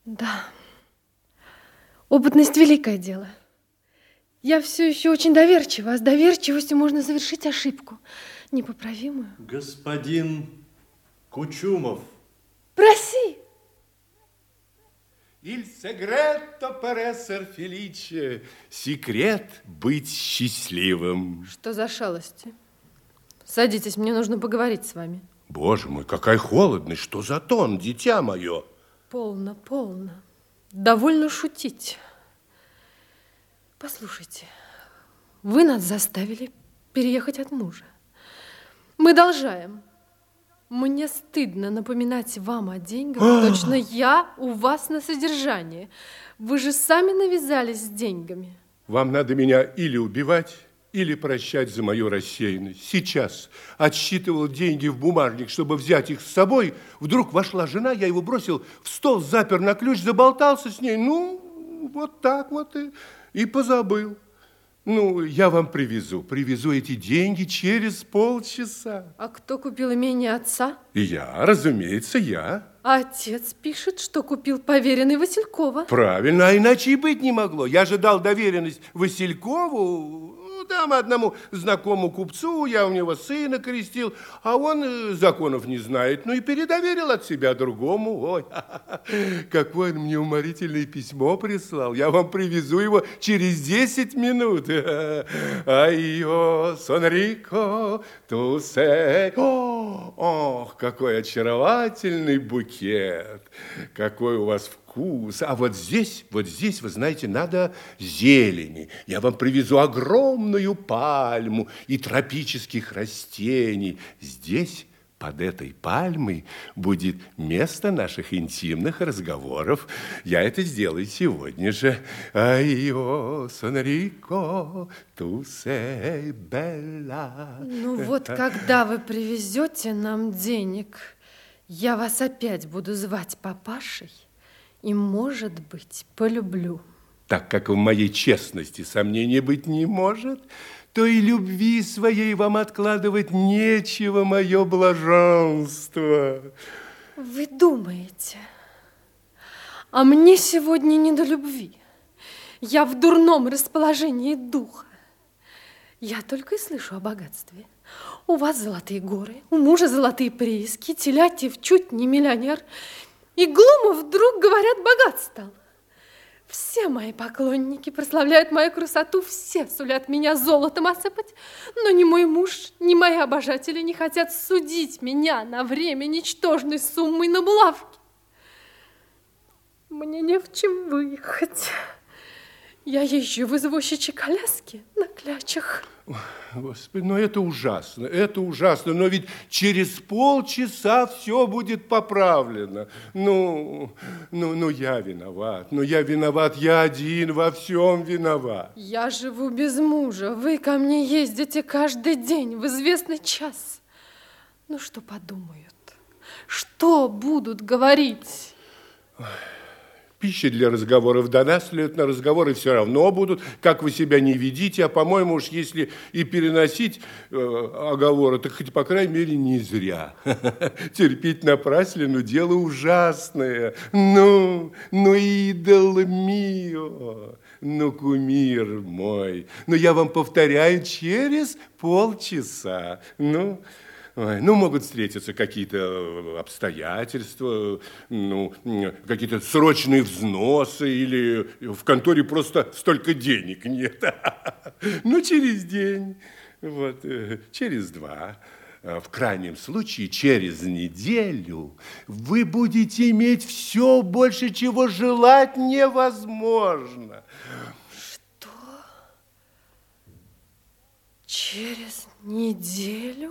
Да. Опытность – великое дело. Я все еще очень доверчива, а с доверчивостью можно совершить ошибку, непоправимую. Господин Кучумов. Проси. Il segreto per esser felice. Секрет быть счастливым. Что за шалости? Садитесь, мне нужно поговорить с вами. Боже мой, какая холодность. Что за тон, дитя мое? Полно, полно. Довольно шутить. Послушайте, вы нас заставили переехать от мужа. Мы должаем. Мне стыдно напоминать вам о деньгах. Точно я у вас на содержании. Вы же сами навязались с деньгами. Вам надо меня или убивать, или прощать за мою рассеянность. Сейчас отсчитывал деньги в бумажник, чтобы взять их с собой. Вдруг вошла жена, я его бросил в стол, запер на ключ, заболтался с ней. Ну, вот так вот и позабыл. Ну, я вам привезу эти деньги через полчаса. А кто купил имение отца? Я, разумеется, я. Отец пишет, что купил поверенный Василькова. Правильно, а иначе и быть не могло. Я же дал доверенность Василькову, там одному знакомому купцу, я у него сына крестил, а он законов не знает, ну и передоверил от себя другому. Ой, какое он мне уморительное письмо прислал. Я вам привезу его через 10 минут. Айо, Сонрико, тусе. Ох, какой очаровательный букет. Какой у вас вкус. А вот здесь, вы знаете, надо зелени. Я вам привезу огромную пальму и тропических растений. Здесь, под этой пальмой, будет место наших интимных разговоров. Я это сделаю сегодня же. Айо, сонрико, ту сей белла. Ну вот, когда вы привезете нам денег, я вас опять буду звать папашей и, может быть, полюблю. Так как в моей честности сомнения быть не может, то и любви своей вам откладывать нечего, мое блаженство. Вы думаете, а мне сегодня не до любви. Я в дурном расположении духа. Я только и слышу о богатстве. У вас золотые горы, у мужа золотые прииски, Телятьев чуть не миллионер. И Глумов вдруг, говорят, богат стал. Все мои поклонники прославляют мою красоту, все сулят меня золотом осыпать, но ни мой муж, ни мои обожатели не хотят судить меня на время ничтожной суммой на булавки. Мне не в чем выехать. Я езжу в извозчичьей коляске на клячах. Господи, но это ужасно, но ведь через полчаса все будет поправлено. Ну, я виноват, я один во всем виноват. Я живу без мужа, вы ко мне ездите каждый день в известный час. Ну, что подумают? Что будут говорить? Пища для разговоров дана, следовательно, разговоры все равно будут, как вы себя не ведите, а, по-моему, уж если и переносить оговоры, так хоть, по крайней мере, не зря. Терпеть напраслину дело ужасное. Ну, идол мио, ну, кумир мой, ну, я вам повторяю, через полчаса, ну, могут встретиться какие-то обстоятельства, какие-то срочные взносы, или в конторе просто столько денег нет. Ну, через день, вот, через два, в крайнем случае, через неделю вы будете иметь все больше, чего желать невозможно. Что? Через неделю?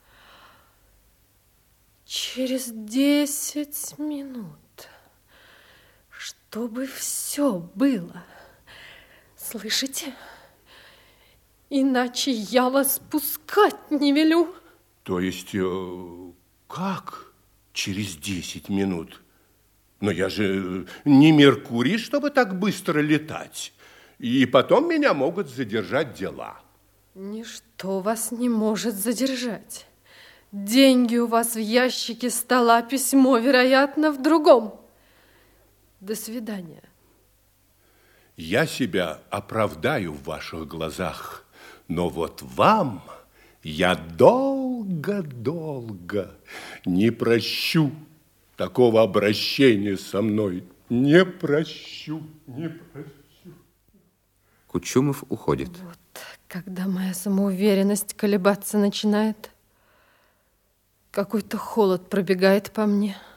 Через 10 минут, чтобы все было. Слышите? Иначе я вас пускать не велю. То есть, как через 10 минут? Но я же не Меркурий, чтобы так быстро летать. И потом меня могут задержать дела. Ничто вас не может задержать. Деньги у вас в ящике стола, письмо, вероятно, в другом. До свидания. Я себя оправдаю в ваших глазах, но вот вам я долго-долго не прощу такого обращения со мной. Не прощу, не прощу. Кучумов уходит. Вот, когда моя самоуверенность колебаться начинает, какой-то холод пробегает по мне.